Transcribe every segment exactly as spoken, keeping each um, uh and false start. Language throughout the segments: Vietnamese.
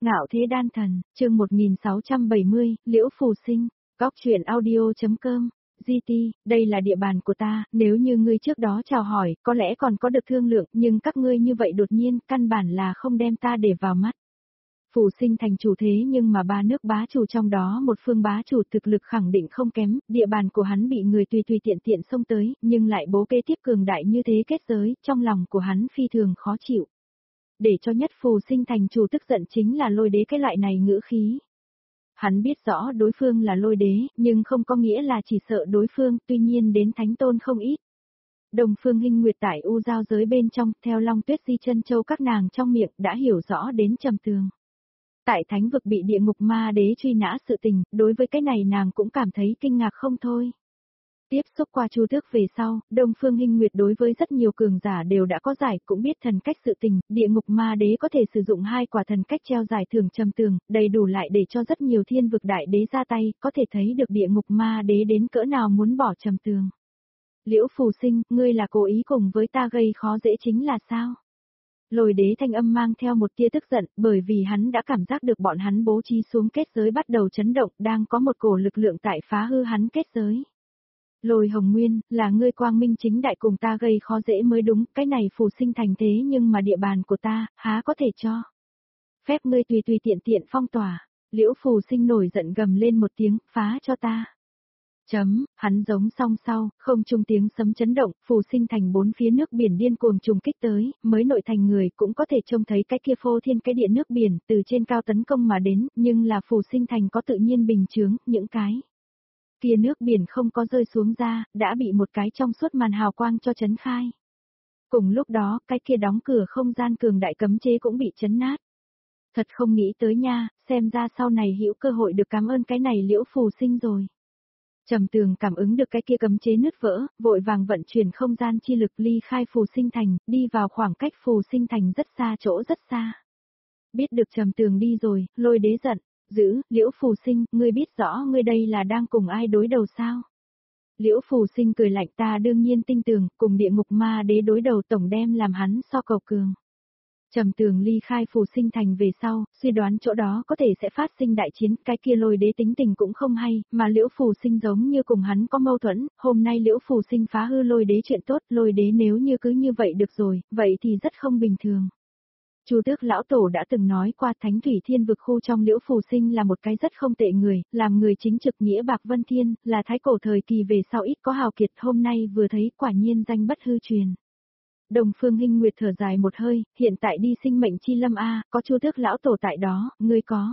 Ngạo thế đan thần, chương một nghìn sáu trăm bảy mươi, Liễu Phù Sinh, góc truyện audio.com, giê tê, đây là địa bàn của ta, nếu như ngươi trước đó chào hỏi, có lẽ còn có được thương lượng, nhưng các ngươi như vậy đột nhiên, căn bản là không đem ta để vào mắt. Phù Sinh thành chủ thế nhưng mà ba nước bá chủ trong đó một phương bá chủ thực lực khẳng định không kém, địa bàn của hắn bị người tùy tùy tiện tiện xông tới, nhưng lại bố kế tiếp cường đại như thế kết giới, trong lòng của hắn phi thường khó chịu. Để cho nhất Phù Sinh thành chủ tức giận chính là Lôi Đế cái loại này ngữ khí. Hắn biết rõ đối phương là Lôi Đế, nhưng không có nghĩa là chỉ sợ đối phương, tuy nhiên đến Thánh Tôn không ít. Đồng Phương Hinh Nguyệt tại U Giao giới bên trong, theo Long Tuyết Di Chân Châu các nàng trong miệng đã hiểu rõ đến trầm tường. Tại thánh vực bị địa ngục ma đế truy nã sự tình, đối với cái này nàng cũng cảm thấy kinh ngạc không thôi. Tiếp xúc qua Chu Tước về sau, Đông Phương Hinh Nguyệt đối với rất nhiều cường giả đều đã có giải, cũng biết thần cách sự tình, địa ngục ma đế có thể sử dụng hai quả thần cách treo giải thưởng trầm tường, đầy đủ lại để cho rất nhiều thiên vực đại đế ra tay, có thể thấy được địa ngục ma đế đến cỡ nào muốn bỏ trầm tường. Liễu Phù Sinh, ngươi là cố ý cùng với ta gây khó dễ chính là sao? Lôi Đế thanh âm mang theo một tia tức giận, bởi vì hắn đã cảm giác được bọn hắn bố trí xuống kết giới bắt đầu chấn động, đang có một cổ lực lượng tại phá hư hắn kết giới. Lôi Hồng Nguyên, là ngươi quang minh chính đại cùng ta gây khó dễ mới đúng, cái này Phù Sinh thành thế nhưng mà địa bàn của ta, há có thể cho. Phép ngươi tùy tùy tiện tiện phong tỏa, Liễu Phù Sinh nổi giận gầm lên một tiếng, phá cho ta. Chấm, hắn giống song sau, không trung tiếng sấm chấn động, Phù Sinh thành bốn phía nước biển điên cuồng trùng kích tới, mới nội thành người cũng có thể trông thấy cái kia phô thiên cái địa nước biển từ trên cao tấn công mà đến, nhưng là Phù Sinh thành có tự nhiên bình chướng, những cái kia nước biển không có rơi xuống ra, đã bị một cái trong suốt màn hào quang cho chấn khai. Cùng lúc đó, cái kia đóng cửa không gian cường đại cấm chế cũng bị chấn nát. Thật không nghĩ tới nha, xem ra sau này hữu cơ hội được cảm ơn cái này Liễu Phù Sinh rồi. Trầm Tường cảm ứng được cái kia cấm chế nứt vỡ, vội vàng vận chuyển không gian chi lực ly khai Phù Sinh thành, đi vào khoảng cách Phù Sinh thành rất xa chỗ rất xa. Biết được Trầm Tường đi rồi, Lôi Đế giận, giữ, Liễu Phù Sinh, ngươi biết rõ ngươi đây là đang cùng ai đối đầu sao? Liễu Phù Sinh cười lạnh, ta đương nhiên tin tưởng, cùng địa ngục ma đế đối đầu tổng đem làm hắn so cầu cường. Trầm Tường ly khai Phù Sinh thành về sau, suy đoán chỗ đó có thể sẽ phát sinh đại chiến, cái kia Lôi Đế tính tình cũng không hay, mà Liễu Phù Sinh giống như cùng hắn có mâu thuẫn, hôm nay Liễu Phù Sinh phá hư Lôi Đế chuyện tốt, Lôi Đế nếu như cứ như vậy được rồi, vậy thì rất không bình thường. Chu Tước lão tổ đã từng nói qua Thánh Thủy Thiên vực khu trong Liễu Phù Sinh là một cái rất không tệ người, làm người chính trực nghĩa bạc vân thiên, là thái cổ thời kỳ về sau ít có hào kiệt, hôm nay vừa thấy quả nhiên danh bất hư truyền. Đồng Phương Hinh Nguyệt thở dài một hơi, hiện tại đi sinh mệnh chi lâm a, có Chu Tước lão tổ tại đó, ngươi có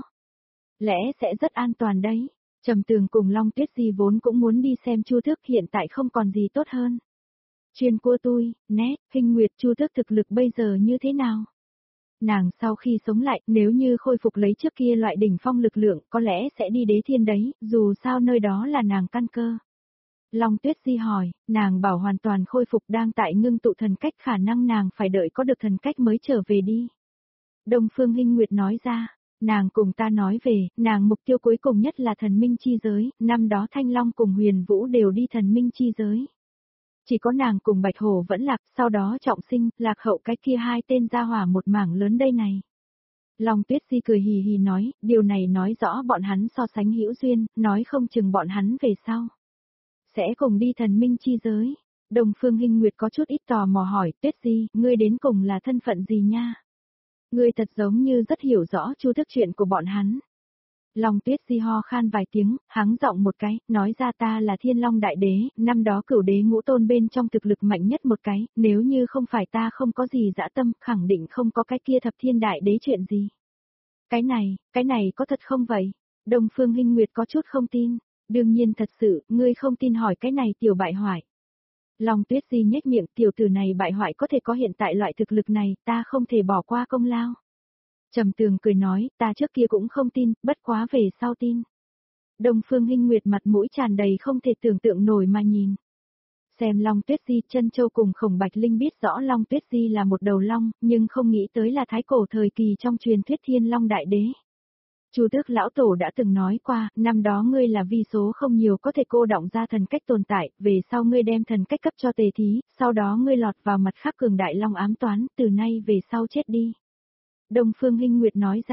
lẽ sẽ rất an toàn đấy. Trầm Tường cùng Long Tuyết Di vốn cũng muốn đi xem Chu Tước, hiện tại không còn gì tốt hơn. Chuyên cua tui, nét, Hinh Nguyệt, Chu Tước thực lực bây giờ như thế nào? Nàng sau khi sống lại, nếu như khôi phục lấy trước kia loại đỉnh phong lực lượng, có lẽ sẽ đi đế thiên đấy, dù sao nơi đó là nàng căn cơ. Long Tuyết Di hỏi, nàng bảo hoàn toàn khôi phục đang tại ngưng tụ thần cách, khả năng nàng phải đợi có được thần cách mới trở về đi. Đông Phương Hinh Nguyệt nói ra, nàng cùng ta nói về, nàng mục tiêu cuối cùng nhất là thần minh chi giới, năm đó Thanh Long cùng Huyền Vũ đều đi thần minh chi giới. Chỉ có nàng cùng Bạch Hổ vẫn lạc, sau đó trọng sinh, lạc hậu cái kia hai tên gia hỏa một mảng lớn đây này. Long Tuyết Di cười hì hì nói, điều này nói rõ bọn hắn so sánh hữu duyên, nói không chừng bọn hắn về sau sẽ cùng đi thần minh chi giới. Đồng Phương Hinh Nguyệt có chút ít tò mò hỏi, Tuyết Di, ngươi đến cùng là thân phận gì nha? Ngươi thật giống như rất hiểu rõ Chu Tước chuyện của bọn hắn. Long Tuyết Di ho khan vài tiếng, hắng giọng một cái, nói ra ta là Thiên Long Đại Đế, năm đó cửu đế ngũ tôn bên trong thực lực mạnh nhất một cái, nếu như không phải ta không có gì dã tâm, khẳng định không có cái kia thập thiên đại đế chuyện gì. Cái này, cái này có thật không vậy? Đồng Phương Hinh Nguyệt có chút không tin. Đương nhiên thật sự, ngươi không tin hỏi cái này tiểu bại hoại. Long Tuyết Di nhếch miệng, tiểu tử này bại hoại có thể có hiện tại loại thực lực này, ta không thể bỏ qua công lao. Trầm Tường cười nói, ta trước kia cũng không tin, bất quá về sau tin. Đông Phương Hinh Nguyệt mặt mũi tràn đầy không thể tưởng tượng nổi mà nhìn. Xem Long Tuyết Di, Chân Châu cùng Khổng Bạch Linh biết rõ Long Tuyết Di là một đầu long, nhưng không nghĩ tới là thái cổ thời kỳ trong truyền thuyết Thiên Long Đại Đế. Chu Tước lão tổ đã từng nói qua, năm đó ngươi là vi số không nhiều có thể cô đọng ra thần cách tồn tại, về sau ngươi đem thần cách cấp cho Tề Thí, sau đó ngươi lọt vào mặt khắc cường đại long ám toán, từ nay về sau chết đi. Đông Phương Hinh Nguyệt nói ra,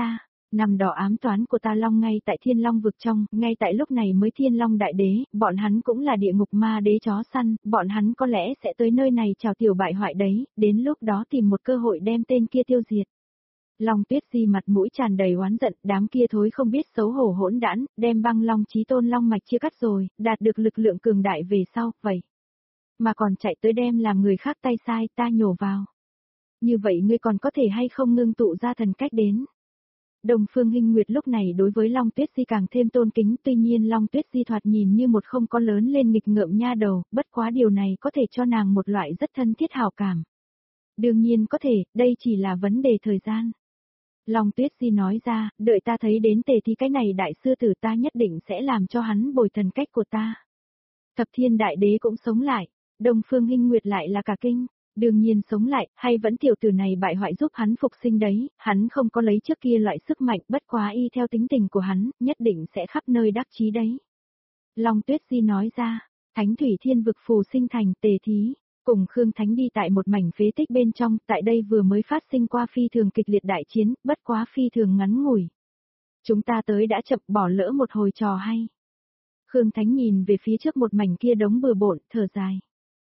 Năm đó ám toán của Ta Long ngay tại Thiên Long vực trong, ngay tại lúc này mới Thiên Long đại đế, bọn hắn cũng là địa ngục ma đế chó săn, bọn hắn có lẽ sẽ tới nơi này chào tiểu bại hoại đấy, đến lúc đó tìm một cơ hội đem tên kia tiêu diệt. Long Tuyết Di mặt mũi tràn đầy oán giận, đám kia thối không biết xấu hổ hỗn đản, đem băng long chí tôn long mạch chia cắt rồi, đạt được lực lượng cường đại về sau, vậy. Mà còn chạy tới đem làm người khác tay sai, ta nhổ vào. Như vậy ngươi còn có thể hay không ngưng tụ ra thần cách đến. Đông Phương Hinh Nguyệt lúc này đối với Long Tuyết Di càng thêm tôn kính, tuy nhiên Long Tuyết Di thoạt nhìn như một không có lớn lên nghịch ngợm nha đầu, bất quá điều này có thể cho nàng một loại rất thân thiết hảo cảm. Đương nhiên có thể, đây chỉ là vấn đề thời gian. Long Tuyết Di nói ra, đợi ta thấy đến tề thì cái này đại sư tử ta nhất định sẽ làm cho hắn bồi thần cách của ta. Thập Thiên Đại Đế cũng sống lại, Đông Phương Hinh Nguyệt lại là cả kinh. Đương nhiên sống lại, hay vẫn tiểu tử này bại hoại giúp hắn phục sinh đấy, hắn không có lấy trước kia loại sức mạnh, bất quá y theo tính tình của hắn, nhất định sẽ khắp nơi đắc chí đấy. Long Tuyết Di nói ra, Thánh Thủy Thiên vực phù sinh thành tề thí, cùng Khương Thánh đi tại một mảnh phế tích bên trong, tại đây vừa mới phát sinh qua phi thường kịch liệt đại chiến, bất quá phi thường ngắn ngủi. Chúng ta tới đã chậm bỏ lỡ một hồi trò hay. Khương Thánh nhìn về phía trước một mảnh kia đống bừa bộn, thở dài.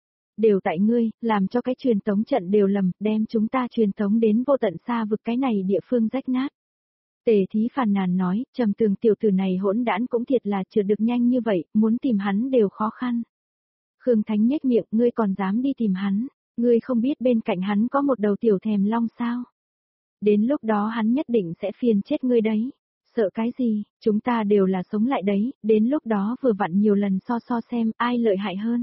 Đều tại ngươi, làm cho cái truyền tống trận đều lầm, đem chúng ta truyền tống đến vô tận xa vực cái này địa phương rách nát. Tề thí phàn nàn nói, Trầm Tường tiểu tử này hỗn đản cũng thiệt là trượt được nhanh như vậy, muốn tìm hắn đều khó khăn. Khương Thánh nhếch miệng, ngươi còn dám đi tìm hắn, ngươi không biết bên cạnh hắn có một đầu tiểu thèm long sao. Đến lúc đó hắn nhất định sẽ phiền chết ngươi đấy. Sợ cái gì, chúng ta đều là sống lại đấy, đến lúc đó vừa vặn nhiều lần so so xem ai lợi hại hơn.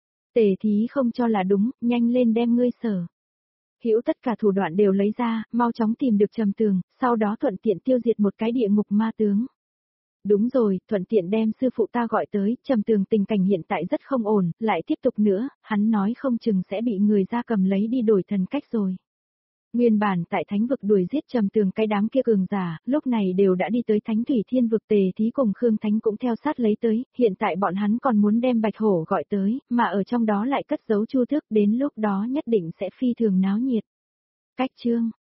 Tề thí không cho là đúng, nhanh lên đem ngươi sở. Hữu tất cả thủ đoạn đều lấy ra, mau chóng tìm được Trầm Tường, sau đó thuận tiện tiêu diệt một cái địa ngục ma tướng. Đúng rồi, thuận tiện đem sư phụ ta gọi tới, Trầm Tường tình cảnh hiện tại rất không ổn, lại tiếp tục nữa, hắn nói không chừng sẽ bị người ra cầm lấy đi đổi thần cách rồi. Nguyên bản tại thánh vực đuổi giết Trầm Tường cái đám kia cường giả, lúc này đều đã đi tới Thánh Thủy Thiên vực. Tề thí cùng Khương Thánh cũng theo sát lấy tới, hiện tại bọn hắn còn muốn đem Bạch Hổ gọi tới, mà ở trong đó lại cất giấu Chu Tước, đến lúc đó nhất định sẽ phi thường náo nhiệt. Cách chương